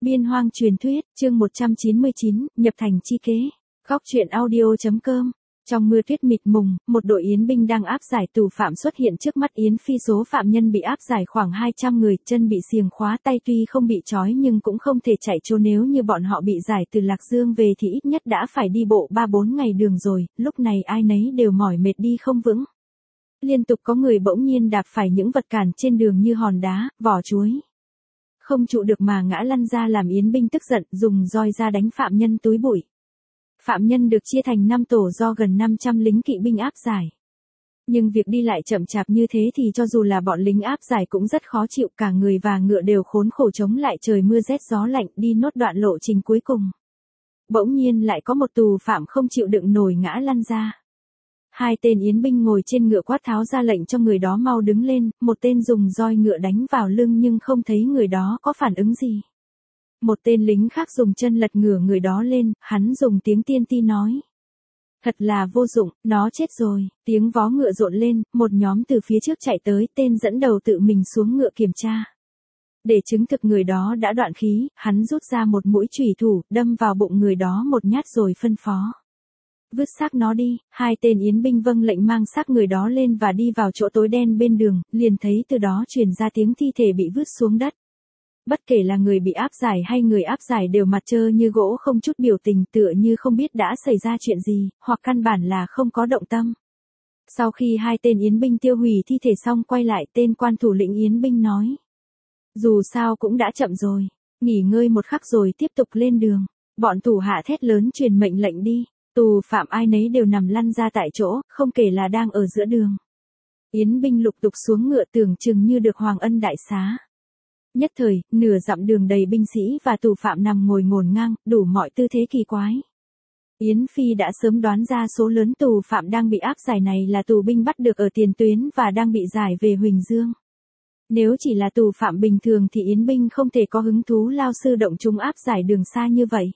Biên hoang truyền thuyết, chương 199, nhập thành chi kế. Góc truyện audio.com. Trong mưa tuyết mịt mùng, một đội yến binh đang áp giải tù phạm xuất hiện trước mắt Yến Phi. Số phạm nhân bị áp giải khoảng 200 người, chân bị xiềng khóa, tay tuy không bị trói nhưng cũng không thể chạy trốn. Nếu như bọn họ bị giải từ Lạc Dương về thì ít nhất đã phải đi bộ 3-4 ngày đường rồi, lúc này ai nấy đều mỏi mệt đi không vững. Liên tục có người bỗng nhiên đạp phải những vật cản trên đường như hòn đá, vỏ chuối. Không trụ được mà ngã lăn ra, làm yến binh tức giận, dùng roi ra đánh phạm nhân túi bụi. Phạm nhân được chia thành 5 tổ do gần 500 lính kỵ binh áp giải. Nhưng việc đi lại chậm chạp như thế thì cho dù là bọn lính áp giải cũng rất khó chịu, cả người và ngựa đều khốn khổ chống lại trời mưa rét gió lạnh, đi nốt đoạn lộ trình cuối cùng. Bỗng nhiên lại có một tù phạm không chịu đựng nổi ngã lăn ra. Hai tên yến binh ngồi trên ngựa quát tháo ra lệnh cho người đó mau đứng lên, một tên dùng roi ngựa đánh vào lưng nhưng không thấy người đó có phản ứng gì. Một tên lính khác dùng chân lật ngửa người đó lên, hắn dùng tiếng tiên ti nói. Thật là vô dụng, nó chết rồi. Tiếng vó ngựa rộn lên, một nhóm từ phía trước chạy tới, tên dẫn đầu tự mình xuống ngựa kiểm tra. Để chứng thực người đó đã đoạn khí, hắn rút ra một mũi chủy thủ, đâm vào bụng người đó một nhát rồi phân phó. Vứt xác nó đi. Hai tên yến binh vâng lệnh mang xác người đó lên và đi vào chỗ tối đen bên đường, liền thấy từ đó truyền ra tiếng thi thể bị vứt xuống đất. Bất kể là người bị áp giải hay người áp giải đều mặt trơ như gỗ, không chút biểu tình, tựa như không biết đã xảy ra chuyện gì, hoặc căn bản là không có động tâm. Sau khi hai tên yến binh tiêu hủy thi thể xong quay lại, tên quan thủ lĩnh yến binh nói. Dù sao cũng đã chậm rồi, nghỉ ngơi một khắc rồi tiếp tục lên đường. Bọn thủ hạ thét lớn truyền mệnh lệnh đi. Tù phạm ai nấy đều nằm lăn ra tại chỗ, không kể là đang ở giữa đường. Yến binh lục tục xuống ngựa, tưởng chừng như được hoàng ân đại xá. Nhất thời, nửa dặm đường đầy binh sĩ và tù phạm nằm ngồi ngổn ngang, đủ mọi tư thế kỳ quái. Yến Phi đã sớm đoán ra số lớn tù phạm đang bị áp giải này là tù binh bắt được ở tiền tuyến và đang bị giải về Huỳnh Dương. Nếu chỉ là tù phạm bình thường thì Yến binh không thể có hứng thú lao sư động chúng áp giải đường xa như vậy.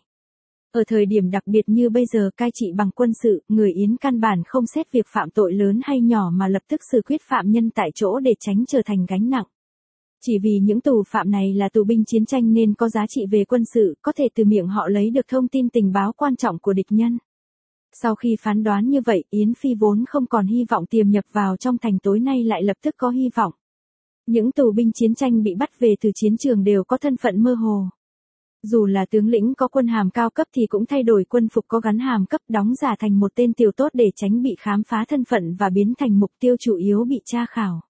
Ở thời điểm đặc biệt như bây giờ cai trị bằng quân sự, người Yến căn bản không xét việc phạm tội lớn hay nhỏ mà lập tức xử quyết phạm nhân tại chỗ để tránh trở thành gánh nặng. Chỉ vì những tù phạm này là tù binh chiến tranh nên có giá trị về quân sự, có thể từ miệng họ lấy được thông tin tình báo quan trọng của địch nhân. Sau khi phán đoán như vậy, Yến Phi vốn không còn hy vọng tiềm nhập vào trong thành, tối nay lại lập tức có hy vọng. Những tù binh chiến tranh bị bắt về từ chiến trường đều có thân phận mơ hồ. Dù là tướng lĩnh có quân hàm cao cấp thì cũng thay đổi quân phục có gắn hàm cấp, đóng giả thành một tên tiểu tốt để tránh bị khám phá thân phận và biến thành mục tiêu chủ yếu bị tra khảo.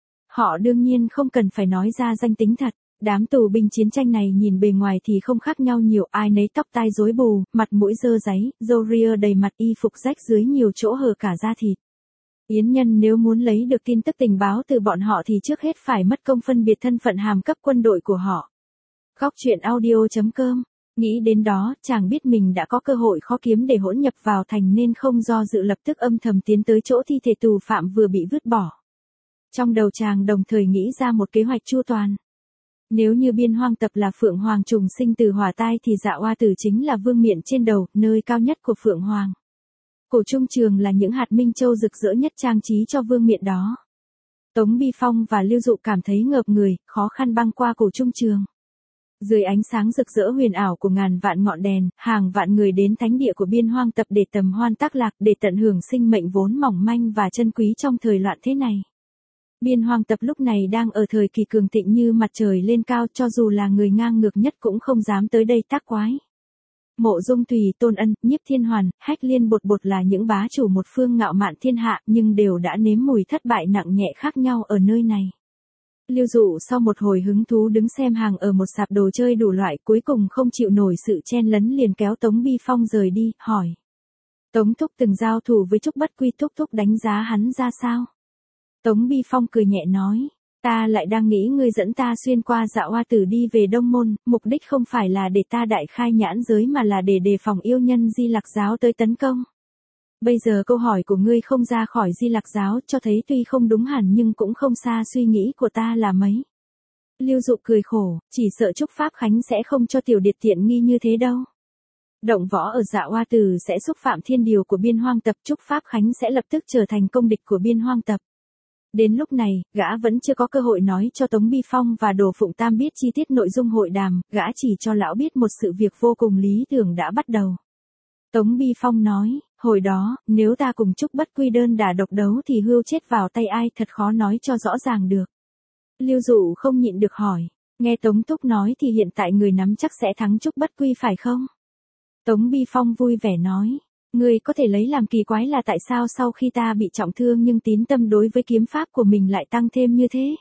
Họ đương nhiên không cần phải nói ra danh tính thật. Đám tù binh chiến tranh này nhìn bề ngoài thì không khác nhau nhiều, ai nấy tóc tai rối bù, mặt mũi dơ dáy, râu ria đầy mặt, y phục rách dưới nhiều chỗ hở cả da thịt. Yến nhân nếu muốn lấy được tin tức tình báo từ bọn họ thì trước hết phải mất công phân biệt thân phận hàm cấp quân đội của họ. Góc truyện audio.com. Nghĩ đến đó, chàng biết mình đã có cơ hội khó kiếm để hỗn nhập vào thành nên không do dự lập tức âm thầm tiến tới chỗ thi thể tù phạm vừa bị vứt bỏ. Trong đầu chàng đồng thời nghĩ ra một kế hoạch chu toàn. Nếu như biên hoang tập là Phượng Hoàng trùng sinh từ hỏa tai thì Dạ Oa Tử chính là vương miện trên đầu, nơi cao nhất của Phượng Hoàng. Cổ Trung Trường là những hạt minh châu rực rỡ nhất trang trí cho vương miện đó. Tống Bi Phong và Lưu Dụ cảm thấy ngợp người, khó khăn băng qua Cổ Trung Trường. Dưới ánh sáng rực rỡ huyền ảo của ngàn vạn ngọn đèn, hàng vạn người đến thánh địa của biên hoang tập để tầm hoan tác lạc, để tận hưởng sinh mệnh vốn mỏng manh và chân quý trong thời loạn thế này. Biên hoang tập lúc này đang ở thời kỳ cường thịnh như mặt trời lên cao, cho dù là người ngang ngược nhất cũng không dám tới đây tác quái. Mộ Dung Thùy, Tôn Ân, Nhiếp Thiên Hoàn, Hách Liên Bột Bột là những bá chủ một phương ngạo mạn thiên hạ nhưng đều đã nếm mùi thất bại nặng nhẹ khác nhau ở nơi này. Lưu Dụ sau một hồi hứng thú đứng xem hàng ở một sạp đồ chơi đủ loại, cuối cùng không chịu nổi sự chen lấn liền kéo Tống Bi Phong rời đi, hỏi. Tống thúc từng giao thủ với Trúc Bất Quy, thúc đánh giá hắn ra sao? Tống Bi Phong cười nhẹ nói. Ta lại đang nghĩ ngươi dẫn ta xuyên qua Dạ Oa Tử đi về Đông Môn, mục đích không phải là để ta đại khai nhãn giới mà là để đề phòng yêu nhân Di Lặc giáo tới tấn công. Bây giờ câu hỏi của ngươi không ra khỏi Di Lặc giáo, cho thấy tuy không đúng hẳn nhưng cũng không xa suy nghĩ của ta là mấy. Lưu Dụ cười khổ, chỉ sợ Trúc Pháp Khánh sẽ không cho tiểu điệt tiện nghi như thế đâu. Động võ ở Dạ Oa Tử sẽ xúc phạm thiên điều của biên hoang tập, Trúc Pháp Khánh sẽ lập tức trở thành công địch của biên hoang tập. Đến lúc này, gã vẫn chưa có cơ hội nói cho Tống Bi Phong và Đồ Phụng Tam biết chi tiết nội dung hội đàm, gã chỉ cho lão biết một sự việc vô cùng lý tưởng đã bắt đầu. Tống Bi Phong nói, hồi đó, nếu ta cùng Trúc Bất Quy đơn đả độc đấu thì hươu chết vào tay ai thật khó nói cho rõ ràng được. Lưu Dụ không nhịn được hỏi, nghe Tống Thúc nói thì hiện tại người nắm chắc sẽ thắng Trúc Bất Quy phải không? Tống Bi Phong vui vẻ nói, người có thể lấy làm kỳ quái là tại sao sau khi ta bị trọng thương nhưng tín tâm đối với kiếm pháp của mình lại tăng thêm như thế.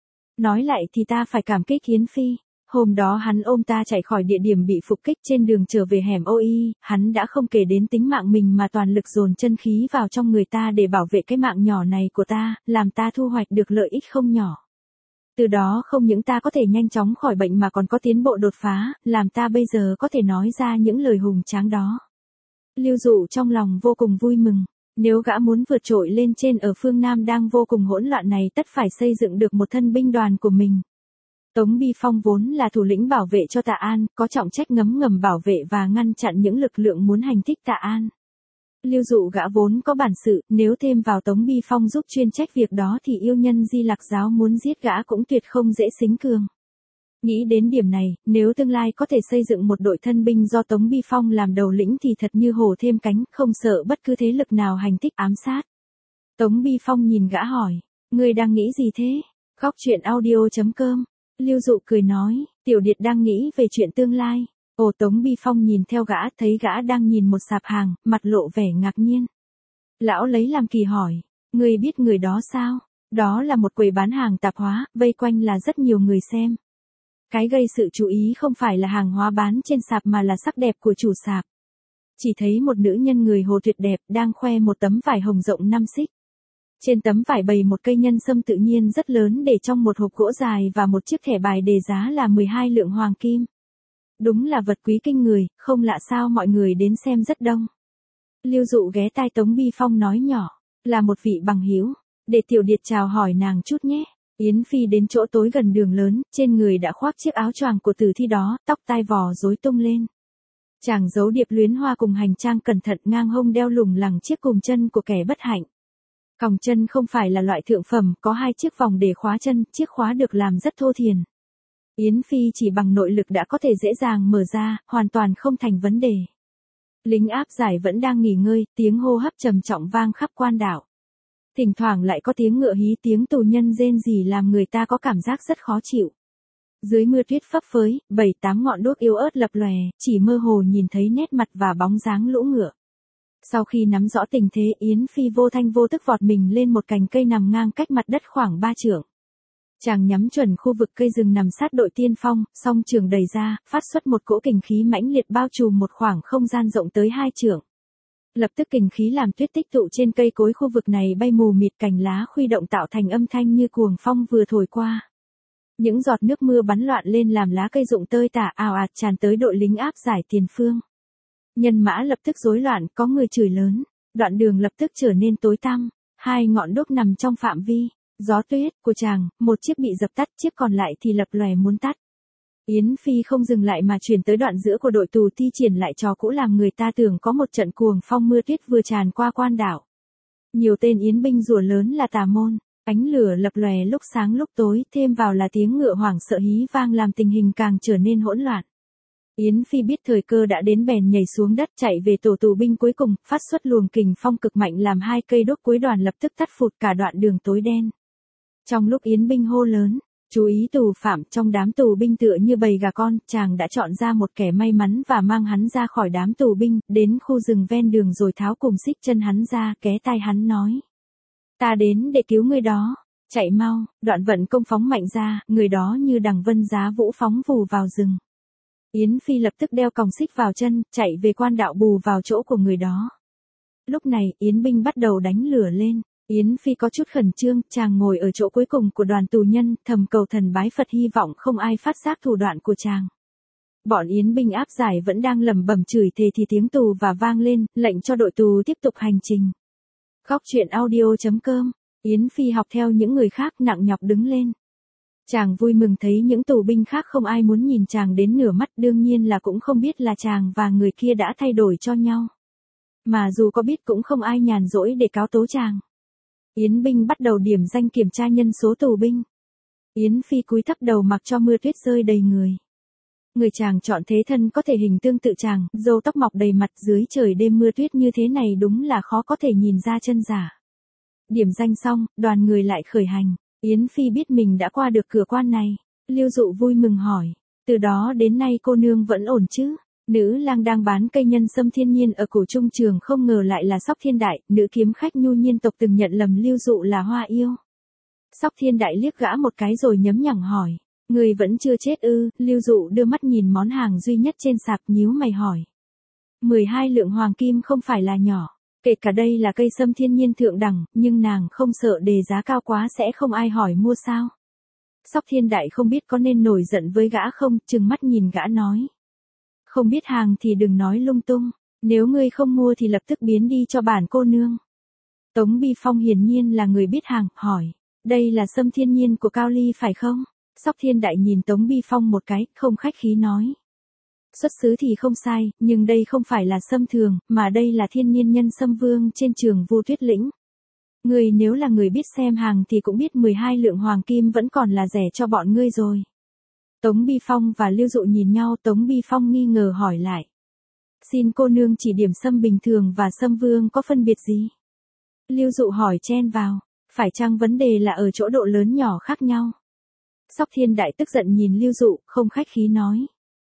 Nói lại thì ta phải cảm kích Yến Phi. Hôm đó hắn ôm ta chạy khỏi địa điểm bị phục kích trên đường trở về hẻm OI, hắn đã không kể đến tính mạng mình mà toàn lực dồn chân khí vào trong người ta để bảo vệ cái mạng nhỏ này của ta, làm ta thu hoạch được lợi ích không nhỏ. Từ đó không những ta có thể nhanh chóng khỏi bệnh mà còn có tiến bộ đột phá, làm ta bây giờ có thể nói ra những lời hùng tráng đó. Lưu Dụ trong lòng vô cùng vui mừng, nếu gã muốn vượt trội lên trên ở phương Nam đang vô cùng hỗn loạn này tất phải xây dựng được một thân binh đoàn của mình. Tống Bi Phong vốn là thủ lĩnh bảo vệ cho Tạ An, có trọng trách ngấm ngầm bảo vệ và ngăn chặn những lực lượng muốn hành thích Tạ An. Lưu Dụ gã vốn có bản sự, nếu thêm vào Tống Bi Phong giúp chuyên trách việc đó thì yêu nhân Di Lặc giáo muốn giết gã cũng tuyệt không dễ xính cường. Nghĩ đến điểm này, nếu tương lai có thể xây dựng một đội thân binh do Tống Bi Phong làm đầu lĩnh thì thật như hổ thêm cánh, không sợ bất cứ thế lực nào hành thích ám sát. Tống Bi Phong nhìn gã hỏi, ngươi đang nghĩ gì thế? Góc truyện audio.com. Lưu Dụ cười nói, Tiểu Điệt đang nghĩ về chuyện tương lai. Ồ, Tống Bi Phong nhìn theo gã, thấy gã đang nhìn một sạp hàng, mặt lộ vẻ ngạc nhiên. Lão lấy làm kỳ hỏi, ngươi biết người đó sao? Đó là một quầy bán hàng tạp hóa, vây quanh là rất nhiều người xem. Cái gây sự chú ý không phải là hàng hóa bán trên sạp mà là sắc đẹp của chủ sạp. Chỉ thấy một nữ nhân người Hồ tuyệt đẹp đang khoe một tấm vải hồng rộng 5 xích. Trên tấm vải bày một cây nhân sâm tự nhiên rất lớn để trong một hộp gỗ dài và một chiếc thẻ bài đề giá là 12 lượng hoàng kim. Đúng là vật quý kinh người, không lạ sao mọi người đến xem rất đông. Lưu Dụ ghé tai Tống Bi Phong nói nhỏ, là một vị bằng hữu, để Tiểu Điệt chào hỏi nàng chút nhé. Yến Phi đến chỗ tối gần đường lớn, trên người đã khoác chiếc áo choàng của Tử Thi đó, tóc tai vò rối tung lên. Chàng giấu điệp luyến hoa cùng hành trang cẩn thận, ngang hông đeo lủng lẳng chiếc cùm chân của kẻ bất hạnh. Còng chân không phải là loại thượng phẩm, có 2 chiếc vòng để khóa chân, chiếc khóa được làm rất thô thiển. Yến Phi chỉ bằng nội lực đã có thể dễ dàng mở ra, hoàn toàn không thành vấn đề. Lính áp giải vẫn đang nghỉ ngơi, tiếng hô hấp trầm trọng vang khắp quan đảo. Thỉnh thoảng lại có tiếng ngựa hí, tiếng tù nhân rên rỉ làm người ta có cảm giác rất khó chịu. Dưới mưa tuyết phấp phới, 7-8 ngọn đuốc yếu ớt lập lòe, chỉ mơ hồ nhìn thấy nét mặt và bóng dáng lũ ngựa. Sau khi nắm rõ tình thế, Yến Phi vô thanh vô tức vọt mình lên một cành cây nằm ngang cách mặt đất khoảng 3 trượng. Chàng nhắm chuẩn khu vực cây rừng nằm sát đội tiên phong, song trường đẩy ra, phát xuất một cỗ kình khí mãnh liệt bao trùm một khoảng không gian rộng tới 2 trượng. Lập tức kình khí làm tuyết tích tụ trên cây cối khu vực này bay mù mịt, cành lá khuy động tạo thành âm thanh như cuồng phong vừa thổi qua. Những giọt nước mưa bắn loạn lên làm lá cây rụng tơi tả ào ạt tràn tới đội lính áp giải tiền phương. Nhân mã lập tức rối loạn, có người chửi lớn, đoạn đường lập tức trở nên tối tăm, 2 ngọn đuốc nằm trong phạm vi gió tuyết của chàng, một chiếc bị dập tắt, chiếc còn lại thì lập lòe muốn tắt. Yến Phi không dừng lại mà chuyển tới đoạn giữa của đội tù, thi triển lại trò cũ làm người ta tưởng có một trận cuồng phong mưa tuyết vừa tràn qua quan đảo. Nhiều tên yến binh rủa lớn là tà môn, ánh lửa lập lòe lúc sáng lúc tối, thêm vào là tiếng ngựa hoảng sợ hí vang làm tình hình càng trở nên hỗn loạn. Yến Phi biết thời cơ đã đến bèn nhảy xuống đất chạy về tổ tù binh cuối cùng, phát xuất luồng kình phong cực mạnh làm 2 cây đuốc cuối đoàn lập tức tắt phụt, cả đoạn đường tối đen. Trong lúc yến binh hô lớn, chú ý tù phạm, trong đám tù binh tựa như bầy gà con, chàng đã chọn ra một kẻ may mắn và mang hắn ra khỏi đám tù binh, đến khu rừng ven đường rồi tháo cùm xích chân hắn ra, ké tai hắn nói. Ta đến để cứu ngươi đó, chạy mau, đoạn vận công phóng mạnh ra, người đó như đằng vân giá vũ phóng vù vào rừng. Yến Phi lập tức đeo còng xích vào chân, chạy về quan đạo bù vào chỗ của người đó. Lúc này, yến binh bắt đầu đánh lửa lên. Yến Phi có chút khẩn trương, chàng ngồi ở chỗ cuối cùng của đoàn tù nhân, thầm cầu thần bái Phật hy vọng không ai phát giác thủ đoạn của chàng. Bọn yến binh áp giải vẫn đang lẩm bẩm chửi thề thì tiếng tù và vang lên, lệnh cho đội tù tiếp tục hành trình. Góc truyện audio.com. Yến Phi học theo những người khác nặng nhọc đứng lên. Chàng vui mừng thấy những tù binh khác không ai muốn nhìn chàng đến nửa mắt, đương nhiên là cũng không biết là chàng và người kia đã thay đổi cho nhau. Mà dù có biết cũng không ai nhàn rỗi để cáo tố chàng. Yến binh bắt đầu điểm danh kiểm tra nhân số tù binh. Yến Phi cúi thấp đầu mặc cho mưa tuyết rơi đầy người. Người chàng chọn thế thân có thể hình tương tự chàng, râu tóc mọc đầy mặt dưới trời đêm mưa tuyết như thế này đúng là khó có thể nhìn ra chân giả. Điểm danh xong, đoàn người lại khởi hành. Yến Phi biết mình đã qua được cửa quan này. Lưu Dụ vui mừng hỏi. Từ đó đến nay cô nương vẫn ổn chứ? Nữ lang đang bán cây nhân sâm thiên nhiên ở cổ trung trường không ngờ lại là Sóc Thiên Đại, nữ kiếm khách nhu nhiên tộc từng nhận lầm Lưu Dụ là hoa yêu. Sóc Thiên Đại liếc gã một cái rồi nhấm nhẳng hỏi. Người vẫn chưa chết ư? Lưu Dụ đưa mắt nhìn món hàng duy nhất trên sạp nhíu mày hỏi. 12 lượng hoàng kim không phải là nhỏ. Kể cả đây là cây sâm thiên nhiên thượng đẳng, nhưng nàng không sợ đề giá cao quá sẽ không ai hỏi mua sao. Sóc Thiên Đại không biết có nên nổi giận với gã không, trừng mắt nhìn gã nói. Không biết hàng thì đừng nói lung tung, nếu ngươi không mua thì lập tức biến đi cho bản cô nương. Tống Bi Phong hiển nhiên là người biết hàng, hỏi. Đây là sâm thiên nhiên của Cao Ly phải không? Sóc Thiên Đại nhìn Tống Bi Phong một cái, không khách khí nói. Xuất xứ thì không sai, nhưng đây không phải là sâm thường, mà đây là thiên nhiên nhân sâm vương trên trường Vu Tuyết Lĩnh. Ngươi nếu là người biết xem hàng thì cũng biết 12 lượng hoàng kim vẫn còn là rẻ cho bọn ngươi rồi. Tống Bi Phong và Lưu Dụ nhìn nhau, Tống Bi Phong nghi ngờ hỏi lại. Xin cô nương chỉ điểm sâm bình thường và sâm vương có phân biệt gì? Lưu Dụ hỏi chen vào, phải chăng vấn đề là ở chỗ độ lớn nhỏ khác nhau? Sóc Thiên Đại tức giận nhìn Lưu Dụ, không khách khí nói.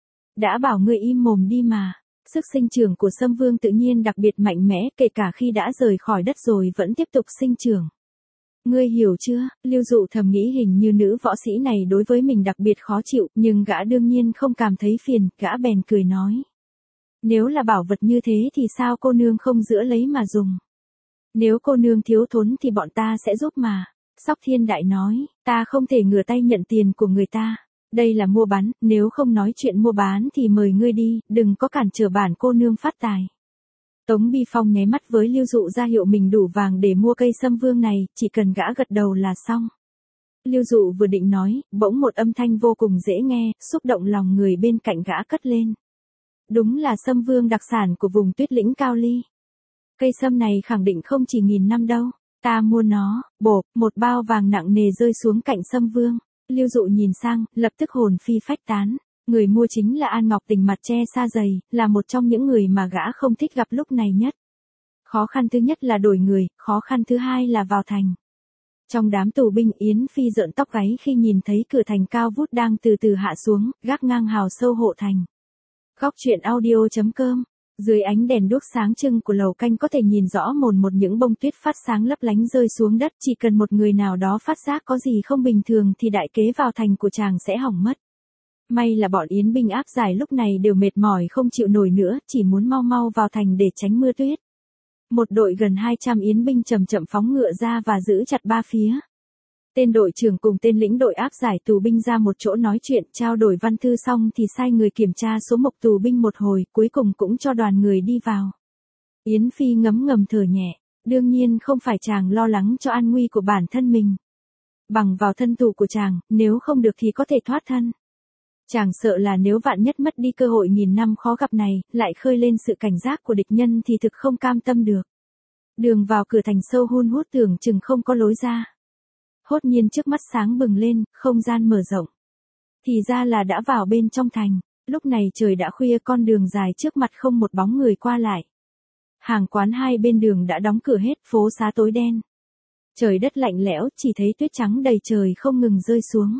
Đã bảo ngươi im mồm đi mà. Sức sinh trưởng của sâm vương tự nhiên đặc biệt mạnh mẽ, kể cả khi đã rời khỏi đất rồi vẫn tiếp tục sinh trưởng. Ngươi hiểu chưa? Lưu Dụ thầm nghĩ hình như nữ võ sĩ này đối với mình đặc biệt khó chịu, nhưng gã đương nhiên không cảm thấy phiền, gã bèn cười nói. Nếu là bảo vật như thế thì sao cô nương không giữ lấy mà dùng? Nếu cô nương thiếu thốn thì bọn ta sẽ giúp mà. Sóc Thiên Đại nói, ta không thể ngửa tay nhận tiền của người ta. Đây là mua bán, nếu không nói chuyện mua bán thì mời ngươi đi, đừng có cản trở bản cô nương phát tài. Tống Bi Phong nháy mắt với Lưu Dụ ra hiệu mình đủ vàng để mua cây sâm vương này, chỉ cần gã gật đầu là xong. Lưu Dụ vừa định nói, bỗng một âm thanh vô cùng dễ nghe, xúc động lòng người bên cạnh gã cất lên. Đúng là sâm vương đặc sản của vùng Tuyết Lĩnh Cao Ly. Cây sâm này khẳng định không chỉ 1000 năm đâu, ta mua nó, bộp, một bao vàng nặng nề rơi xuống cạnh sâm vương. Lưu Dụ nhìn sang, lập tức hồn phi phách tán. Người mua chính là An Ngọc Tình mặt che sa dày, là một trong những người mà gã không thích gặp lúc này nhất. Khó khăn thứ nhất là đổi người, khó khăn thứ hai là vào thành. Trong đám tù binh Yến Phi rợn tóc gáy khi nhìn thấy cửa thành cao vút đang từ từ hạ xuống, gác ngang hào sâu hộ thành. Góc truyện audio.com. Dưới ánh đèn đuốc sáng trưng của lầu canh có thể nhìn rõ mồn một những bông tuyết phát sáng lấp lánh rơi xuống đất, chỉ cần một người nào đó phát giác có gì không bình thường thì đại kế vào thành của chàng sẽ hỏng mất. May là bọn Yến binh áp giải lúc này đều mệt mỏi không chịu nổi nữa, chỉ muốn mau mau vào thành để tránh mưa tuyết. Một đội gần 200 Yến binh chậm chậm phóng ngựa ra và giữ chặt ba phía. Tên đội trưởng cùng tên lĩnh đội áp giải tù binh ra một chỗ nói chuyện, trao đổi văn thư xong thì sai người kiểm tra số mộc tù binh một hồi, cuối cùng cũng cho đoàn người đi vào. Yến Phi ngấm ngầm thở nhẹ, đương nhiên không phải chàng lo lắng cho an nguy của bản thân mình. Bằng vào thân tù của chàng, nếu không được thì có thể thoát thân. Chàng sợ là nếu vạn nhất mất đi cơ hội 1000 năm khó gặp này, lại khơi lên sự cảnh giác của địch nhân thì thực không cam tâm được. Đường vào cửa thành sâu hun hút tưởng chừng không có lối ra. Hốt nhiên trước mắt sáng bừng lên, không gian mở rộng. Thì ra là đã vào bên trong thành, lúc này trời đã khuya con đường dài trước mặt không một bóng người qua lại. Hàng quán hai bên đường đã đóng cửa hết, phố xá tối đen. Trời đất lạnh lẽo, chỉ thấy tuyết trắng đầy trời không ngừng rơi xuống.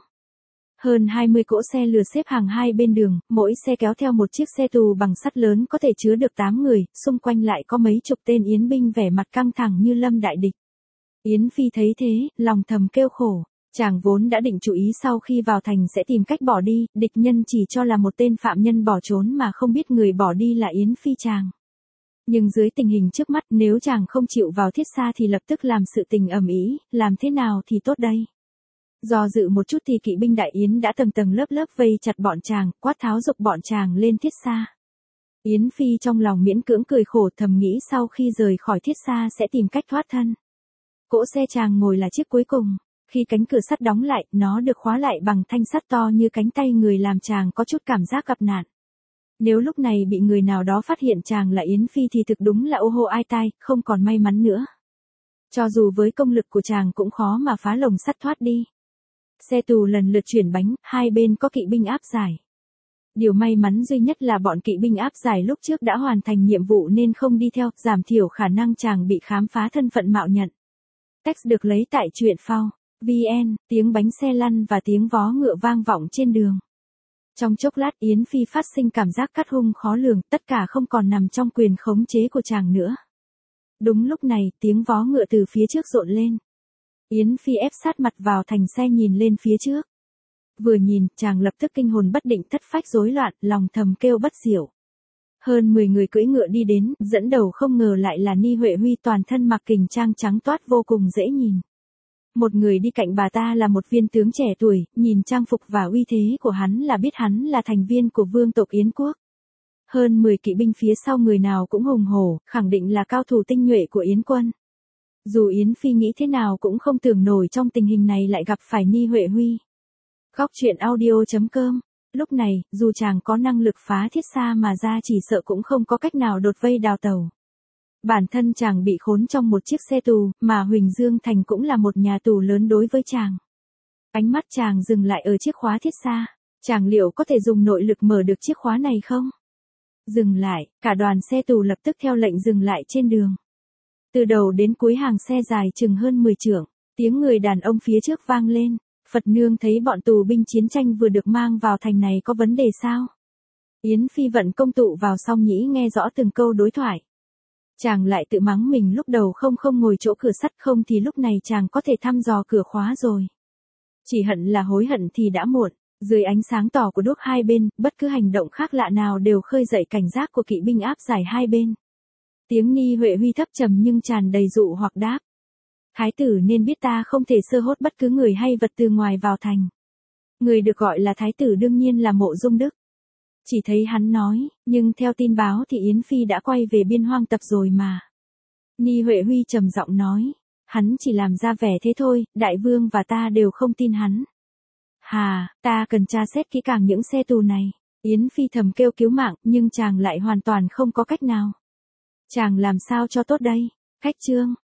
Hơn 20 cỗ xe lừa xếp hàng hai bên đường, mỗi xe kéo theo một chiếc xe tù bằng sắt lớn có thể chứa được 8 người, xung quanh lại có mấy chục tên Yến binh vẻ mặt căng thẳng như lâm đại địch. Yến Phi thấy thế, lòng thầm kêu khổ. Chàng vốn đã định chú ý sau khi vào thành sẽ tìm cách bỏ đi, địch nhân chỉ cho là một tên phạm nhân bỏ trốn mà không biết người bỏ đi là Yến Phi chàng. Nhưng dưới tình hình trước mắt nếu chàng không chịu vào thiết xa thì lập tức làm sự tình ầm ĩ, làm thế nào thì tốt đây? Do dự một chút thì kỵ binh đại Yến đã tầng tầng lớp lớp vây chặt bọn chàng, quát tháo giục bọn chàng lên thiết xa. Yến Phi trong lòng miễn cưỡng cười khổ thầm nghĩ sau khi rời khỏi thiết xa sẽ tìm cách thoát thân. Cỗ xe chàng ngồi là chiếc cuối cùng. Khi cánh cửa sắt đóng lại, nó được khóa lại bằng thanh sắt to như cánh tay người làm chàng có chút cảm giác gặp nạn. Nếu lúc này bị người nào đó phát hiện chàng là Yến Phi thì thực đúng là ô hô ai tai, không còn may mắn nữa. Cho dù với công lực của chàng cũng khó mà phá lồng sắt thoát đi. Xe tù lần lượt chuyển bánh, hai bên có kỵ binh áp giải. Điều may mắn duy nhất là bọn kỵ binh áp giải lúc trước đã hoàn thành nhiệm vụ nên không đi theo, giảm thiểu khả năng chàng bị khám phá thân phận mạo nhận. Text được lấy tại truyện phao. VN, tiếng bánh xe lăn và tiếng vó ngựa vang vọng trên đường. Trong chốc lát Yến Phi phát sinh cảm giác cắt hung khó lường, tất cả không còn nằm trong quyền khống chế của chàng nữa. Đúng lúc này, tiếng vó ngựa từ phía trước rộn lên. Yến Phi ép sát mặt vào thành xe nhìn lên phía trước. Vừa nhìn, chàng lập tức kinh hồn bất định, thất phách rối loạn, lòng thầm kêu bất diệu. Hơn 10 người cưỡi ngựa đi đến, dẫn đầu không ngờ lại là Ni Huệ Huy, toàn thân mặc kình trang trắng toát vô cùng dễ nhìn. Một người đi cạnh bà ta là một viên tướng trẻ tuổi, nhìn trang phục và uy thế của hắn là biết hắn là thành viên của vương tộc Yến quốc. Hơn 10 kỵ binh phía sau người nào cũng hùng hổ, khẳng định là cao thủ tinh nhuệ của Yến quân. Dù Yến Phi nghĩ thế nào cũng không tưởng nổi trong tình hình này lại gặp phải Ni Huệ Huy. Góc truyện audio.com. Lúc này, dù chàng có năng lực phá thiết xa mà ra chỉ sợ cũng không có cách nào đột vây đào tẩu. Bản thân chàng bị khốn trong một chiếc xe tù, mà Huỳnh Dương Thành cũng là một nhà tù lớn đối với chàng. Ánh mắt chàng dừng lại ở chiếc khóa thiết xa. Chàng liệu có thể dùng nội lực mở được chiếc khóa này không? Dừng lại, cả đoàn xe tù lập tức theo lệnh dừng lại trên đường. Từ đầu đến cuối hàng xe dài chừng hơn 10 trượng, tiếng người đàn ông phía trước vang lên. Phật nương thấy bọn tù binh chiến tranh vừa được mang vào thành này có vấn đề sao? Yến Phi vận công tụ vào song nhĩ nghe rõ từng câu đối thoại. Chàng lại tự mắng mình lúc đầu không ngồi chỗ cửa sắt, không thì lúc này chàng có thể thăm dò cửa khóa rồi. Chỉ hận là hối hận thì đã muộn. Dưới ánh sáng tỏ của đuốc hai bên, bất cứ hành động khác lạ nào đều khơi dậy cảnh giác của kỵ binh áp giải hai bên. Tiếng Ni Huệ Huy thấp trầm nhưng tràn đầy dụ hoặc đáp. Thái tử nên biết ta không thể sơ hốt bất cứ người hay vật từ ngoài vào thành. Người được gọi là thái tử đương nhiên là Mộ Dung Đức. Chỉ thấy hắn nói, nhưng theo tin báo thì Yến Phi đã quay về biên hoang tập rồi mà. Ni Huệ Huy trầm giọng nói, hắn chỉ làm ra vẻ thế thôi, đại vương và ta đều không tin hắn. Hà, ta cần tra xét kỹ càng những xe tù này. Yến Phi thầm kêu cứu mạng, nhưng chàng lại hoàn toàn không có cách nào. Chàng làm sao cho tốt đây? Khách chương.